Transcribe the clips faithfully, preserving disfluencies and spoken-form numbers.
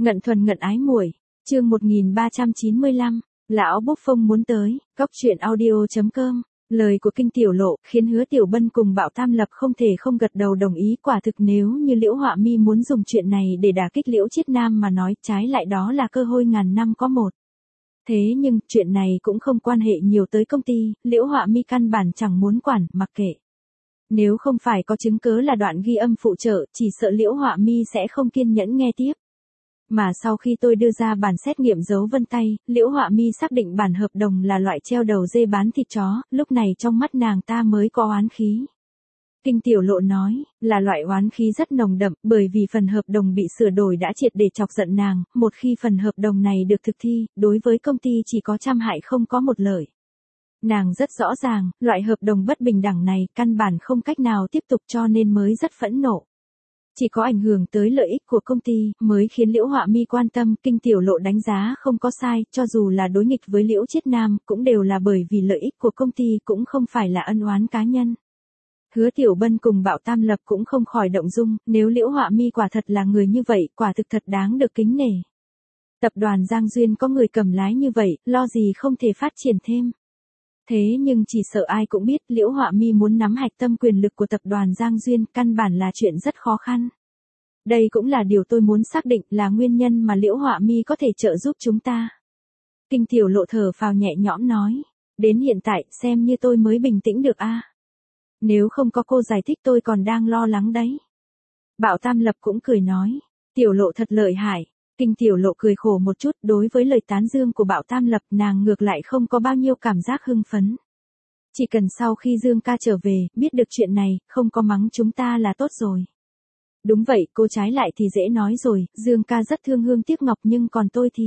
Ngận thuần ngận ái muội, chương một nghìn ba trăm chín mươi lăm, lão bốc phông muốn tới, góc truyện audio chấm com. Lời của Kinh Tiểu Lộ khiến Hứa Tiểu Bân cùng Bảo Tam Lập không thể không gật đầu đồng ý, quả thực nếu như Liễu Họa Mi muốn dùng chuyện này để đả kích Liễu Chiết Nam mà nói, trái lại đó là cơ hội ngàn năm có một. Thế nhưng, chuyện này cũng không quan hệ nhiều tới công ty, Liễu Họa Mi căn bản chẳng muốn quản, mặc kệ. Nếu không phải có chứng cớ là đoạn ghi âm phụ trợ, chỉ sợ Liễu Họa Mi sẽ không kiên nhẫn nghe tiếp. Mà sau khi tôi đưa ra bản xét nghiệm dấu vân tay, Liễu Họa Mi xác định bản hợp đồng là loại treo đầu dê bán thịt chó, lúc này trong mắt nàng ta mới có oán khí. Kinh Tiểu Lộ nói, là loại oán khí rất nồng đậm, bởi vì phần hợp đồng bị sửa đổi đã triệt để chọc giận nàng, một khi phần hợp đồng này được thực thi, đối với công ty chỉ có trăm hại không có một lợi. Nàng rất rõ ràng, loại hợp đồng bất bình đẳng này, căn bản không cách nào tiếp tục cho nên mới rất phẫn nộ. Chỉ có ảnh hưởng tới lợi ích của công ty, mới khiến Liễu Họa Mi quan tâm, Kinh Tiểu Lộ đánh giá không có sai, cho dù là đối nghịch với Liễu Chiết Nam, cũng đều là bởi vì lợi ích của công ty, cũng không phải là ân oán cá nhân. Hứa Tiểu Bân cùng Bảo Tam Lập cũng không khỏi động dung, nếu Liễu Họa Mi quả thật là người như vậy, quả thực thật đáng được kính nể. Tập đoàn Giang Duyên có người cầm lái như vậy, lo gì không thể phát triển thêm. Thế nhưng chỉ sợ ai cũng biết, Liễu Họa Mi muốn nắm hạch tâm quyền lực của tập đoàn Giang Duyên, căn bản là chuyện rất khó khăn. Đây cũng là điều tôi muốn xác định, là nguyên nhân mà Liễu Họa Mi có thể trợ giúp chúng ta. Kinh Tiểu Lộ thở phào nhẹ nhõm nói, đến hiện tại, xem như tôi mới bình tĩnh được a. Nếu không có cô giải thích tôi còn đang lo lắng đấy. Bảo Tam Lập cũng cười nói, Tiểu Lộ thật lợi hại. Kinh Tiểu Lộ cười khổ một chút, đối với lời tán dương của Bảo Tam Lập, nàng ngược lại không có bao nhiêu cảm giác hưng phấn. Chỉ cần sau khi Dương ca trở về, biết được chuyện này, không có mắng chúng ta là tốt rồi. Đúng vậy, cô trái lại thì dễ nói rồi, Dương ca rất thương hương tiếc ngọc nhưng còn tôi thì...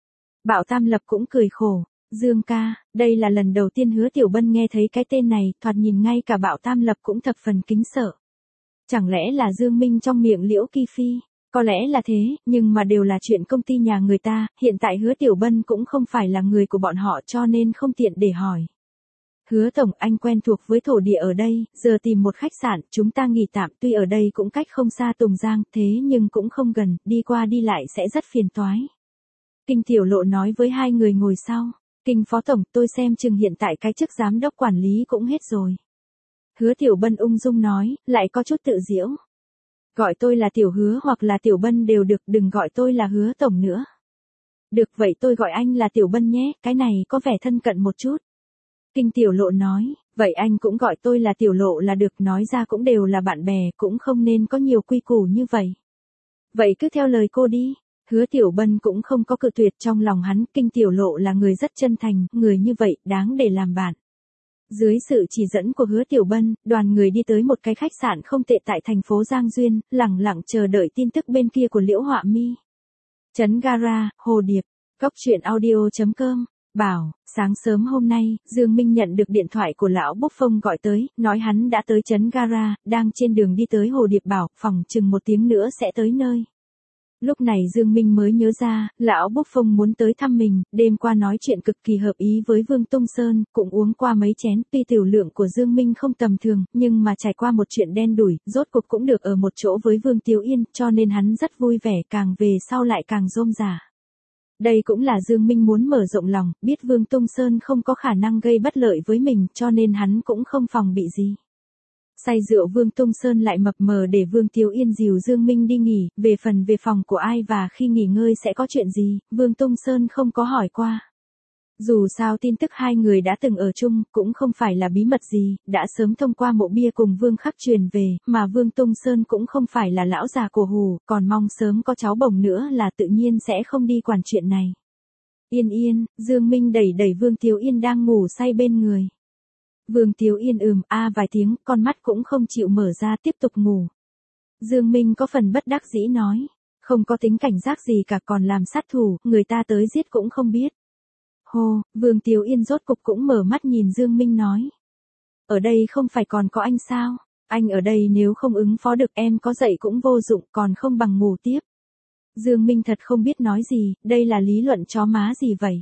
Bảo Tam Lập cũng cười khổ, Dương ca, đây là lần đầu tiên Hứa Tiểu Bân nghe thấy cái tên này, thoạt nhìn ngay cả Bảo Tam Lập cũng thập phần kính sợ. Chẳng lẽ là Dương Minh trong miệng Liễu Kỳ Phi? Có lẽ là thế, nhưng mà đều là chuyện công ty nhà người ta, hiện tại Hứa Tiểu Bân cũng không phải là người của bọn họ cho nên không tiện để hỏi. Hứa Tổng, anh quen thuộc với thổ địa ở đây, giờ tìm một khách sạn, chúng ta nghỉ tạm, tuy ở đây cũng cách không xa Tùng Giang, thế nhưng cũng không gần, đi qua đi lại sẽ rất phiền toái. Kinh Tiểu Lộ nói với hai người ngồi sau, Kinh Phó Tổng, tôi xem chừng hiện tại cái chức giám đốc quản lý cũng hết rồi. Hứa Tiểu Bân ung dung nói, lại có chút tự giễu. Gọi tôi là Tiểu Hứa hoặc là Tiểu Bân đều được, đừng gọi tôi là Hứa Tổng nữa. Được vậy tôi gọi anh là Tiểu Bân nhé, cái này có vẻ thân cận một chút. Kinh Tiểu Lộ nói, vậy anh cũng gọi tôi là Tiểu Lộ là được, nói ra cũng đều là bạn bè, cũng không nên có nhiều quy củ như vậy. Vậy cứ theo lời cô đi. Hứa Tiểu Bân cũng không có cự tuyệt, trong lòng hắn, Kinh Tiểu Lộ là người rất chân thành, người như vậy, đáng để làm bạn. Dưới sự chỉ dẫn của Hứa Tiểu Bân, đoàn người đi tới một cái khách sạn không tệ tại thành phố Giang Duyên, lẳng lặng chờ đợi tin tức bên kia của Liễu Họa Mi. Trấn Gara, Hồ Điệp, góc truyện audio chấm com. Bảo, sáng sớm hôm nay, Dương Minh nhận được điện thoại của lão bốc phông gọi tới, nói hắn đã tới Trấn Gara, đang trên đường đi tới Hồ Điệp Bảo, phòng chừng một tiếng nữa sẽ tới nơi. Lúc này Dương Minh mới nhớ ra, lão bốc phông muốn tới thăm mình, đêm qua nói chuyện cực kỳ hợp ý với Vương Tung Sơn, cũng uống qua mấy chén, tuy tiểu lượng của Dương Minh không tầm thường, nhưng mà trải qua một chuyện đen đủi, rốt cuộc cũng được ở một chỗ với Vương Tiếu Yên, cho nên hắn rất vui vẻ, càng về sau lại càng rôm rả. Đây cũng là Dương Minh muốn mở rộng lòng, biết Vương Tung Sơn không có khả năng gây bất lợi với mình, cho nên hắn cũng không phòng bị gì. Say rượu Vương Tung Sơn lại mập mờ để Vương Tiếu Yên dìu Dương Minh đi nghỉ, về phần về phòng của ai và khi nghỉ ngơi sẽ có chuyện gì, Vương Tung Sơn không có hỏi qua. Dù sao tin tức hai người đã từng ở chung, cũng không phải là bí mật gì, đã sớm thông qua mộ bia cùng Vương Khắc truyền về, mà Vương Tung Sơn cũng không phải là lão già cổ hủ, còn mong sớm có cháu bồng nữa là tự nhiên sẽ không đi quản chuyện này. Yên yên, Dương Minh đẩy đẩy Vương Tiếu Yên đang ngủ say bên người. Vương Tiếu Yên ừm a vài tiếng, con mắt cũng không chịu mở ra tiếp tục ngủ. Dương Minh có phần bất đắc dĩ nói, không có tính cảnh giác gì cả còn làm sát thủ, người ta tới giết cũng không biết. Hô, Vương Tiếu Yên rốt cục cũng mở mắt nhìn Dương Minh nói. Ở đây không phải còn có anh sao, anh ở đây nếu không ứng phó được em có dậy cũng vô dụng còn không bằng ngủ tiếp. Dương Minh thật không biết nói gì, đây là lý luận chó má gì vậy.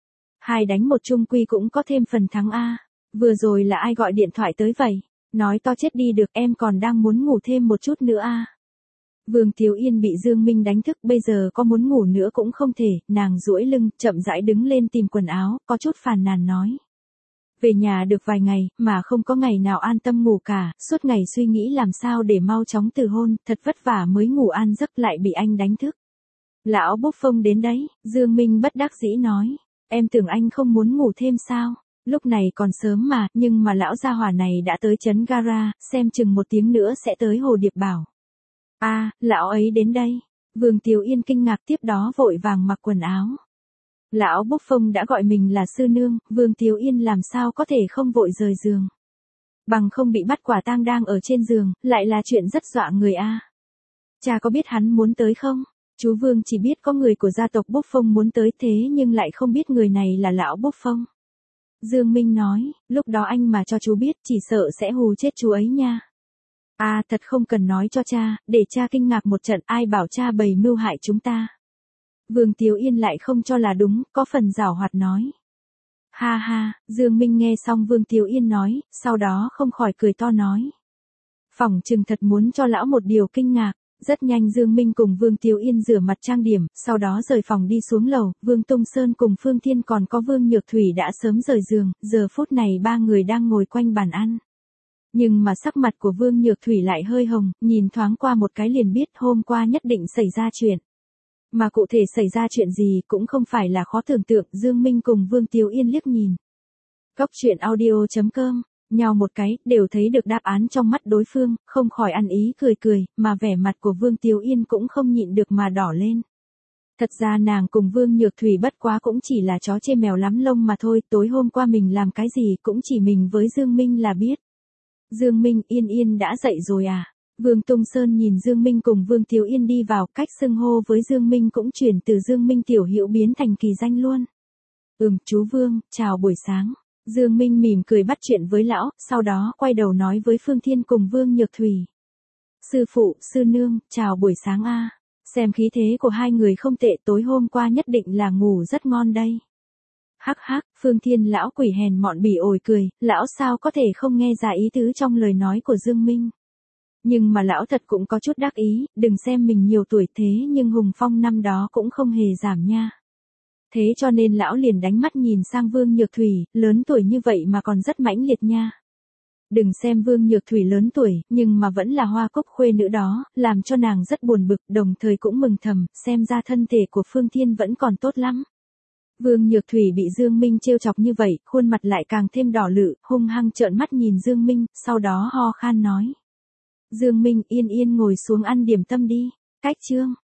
Hai đánh một chung quy cũng có thêm phần thắng a. Vừa rồi là ai gọi điện thoại tới vậy? Nói to chết đi được, em còn đang muốn ngủ thêm một chút nữa a. Vương Tiếu Yên bị Dương Minh đánh thức, bây giờ có muốn ngủ nữa cũng không thể, nàng duỗi lưng, chậm rãi đứng lên tìm quần áo, có chút phàn nàn nói. Về nhà được vài ngày, mà không có ngày nào an tâm ngủ cả, suốt ngày suy nghĩ làm sao để mau chóng từ hôn, thật vất vả mới ngủ an giấc lại bị anh đánh thức. Lão bốc phông đến đấy, Dương Minh bất đắc dĩ nói, em tưởng anh không muốn ngủ thêm sao? Lúc này còn sớm mà, nhưng mà lão gia hỏa này đã tới trấn gara, xem chừng một tiếng nữa sẽ tới Hồ Điệp Bảo. A, à, lão ấy đến đây. Vương Tiếu Yên kinh ngạc tiếp đó vội vàng mặc quần áo. Lão bốc phông đã gọi mình là sư nương, Vương Tiếu Yên làm sao có thể không vội rời giường. Bằng không bị bắt quả tang đang ở trên giường, lại là chuyện rất dọa người a. Cha có biết hắn muốn tới không? Chú Vương chỉ biết có người của gia tộc bốc phông muốn tới thế nhưng lại không biết người này là lão bốc phông. Dương Minh nói, lúc đó anh mà cho chú biết chỉ sợ sẽ hù chết chú ấy nha. À thật không cần nói cho cha, để cha kinh ngạc một trận, ai bảo cha bày mưu hại chúng ta. Vương Tiếu Yên lại không cho là đúng, có phần giảo hoạt nói. Ha ha, Dương Minh nghe xong Vương Tiếu Yên nói, sau đó không khỏi cười to nói. Phỏng chừng thật muốn cho lão một điều kinh ngạc. Rất nhanh Dương Minh cùng Vương Tiếu Yên rửa mặt trang điểm, sau đó rời phòng đi xuống lầu, Vương Tung Sơn cùng Phương Thiên còn có Vương Nhược Thủy đã sớm rời giường, giờ phút này ba người đang ngồi quanh bàn ăn. Nhưng mà sắc mặt của Vương Nhược Thủy lại hơi hồng, nhìn thoáng qua một cái liền biết hôm qua nhất định xảy ra chuyện. Mà cụ thể xảy ra chuyện gì cũng không phải là khó tưởng tượng, Dương Minh cùng Vương Tiếu Yên liếc nhìn. Góc truyện audio chấm com nhau một cái, đều thấy được đáp án trong mắt đối phương, không khỏi ăn ý cười cười, mà vẻ mặt của Vương Tiếu Yên cũng không nhịn được mà đỏ lên. Thật ra nàng cùng Vương Nhược Thủy bất quá cũng chỉ là chó chê mèo lắm lông mà thôi, tối hôm qua mình làm cái gì cũng chỉ mình với Dương Minh là biết. Dương Minh, Yên Yên đã dậy rồi à? Vương Tung Sơn nhìn Dương Minh cùng Vương Tiếu Yên đi vào, cách xưng hô với Dương Minh cũng chuyển từ Dương Minh tiểu hữu biến thành kỳ danh luôn. Ừm, chú Vương, chào buổi sáng. Dương Minh mỉm cười bắt chuyện với lão, sau đó quay đầu nói với Phương Thiên cùng Vương Nhược Thủy. Sư phụ, sư nương, chào buổi sáng a. Xem khí thế của hai người không tệ, tối hôm qua nhất định là ngủ rất ngon đây. Hắc hắc, Phương Thiên lão quỷ hèn mọn bỉ ổi cười, lão sao có thể không nghe ra ý tứ trong lời nói của Dương Minh. Nhưng mà lão thật cũng có chút đắc ý, đừng xem mình nhiều tuổi thế nhưng hùng phong năm đó cũng không hề giảm nha. Thế cho nên lão liền đánh mắt nhìn sang Vương Nhược Thủy, lớn tuổi như vậy mà còn rất mãnh liệt nha. Đừng xem Vương Nhược Thủy lớn tuổi, nhưng mà vẫn là hoa cúc khuê nữ đó, làm cho nàng rất buồn bực, đồng thời cũng mừng thầm, xem ra thân thể của Phương Thiên vẫn còn tốt lắm. Vương Nhược Thủy bị Dương Minh trêu chọc như vậy, khuôn mặt lại càng thêm đỏ lự, hung hăng trợn mắt nhìn Dương Minh, sau đó ho khan nói. Dương Minh, Yên Yên ngồi xuống ăn điểm tâm đi. Cách chương.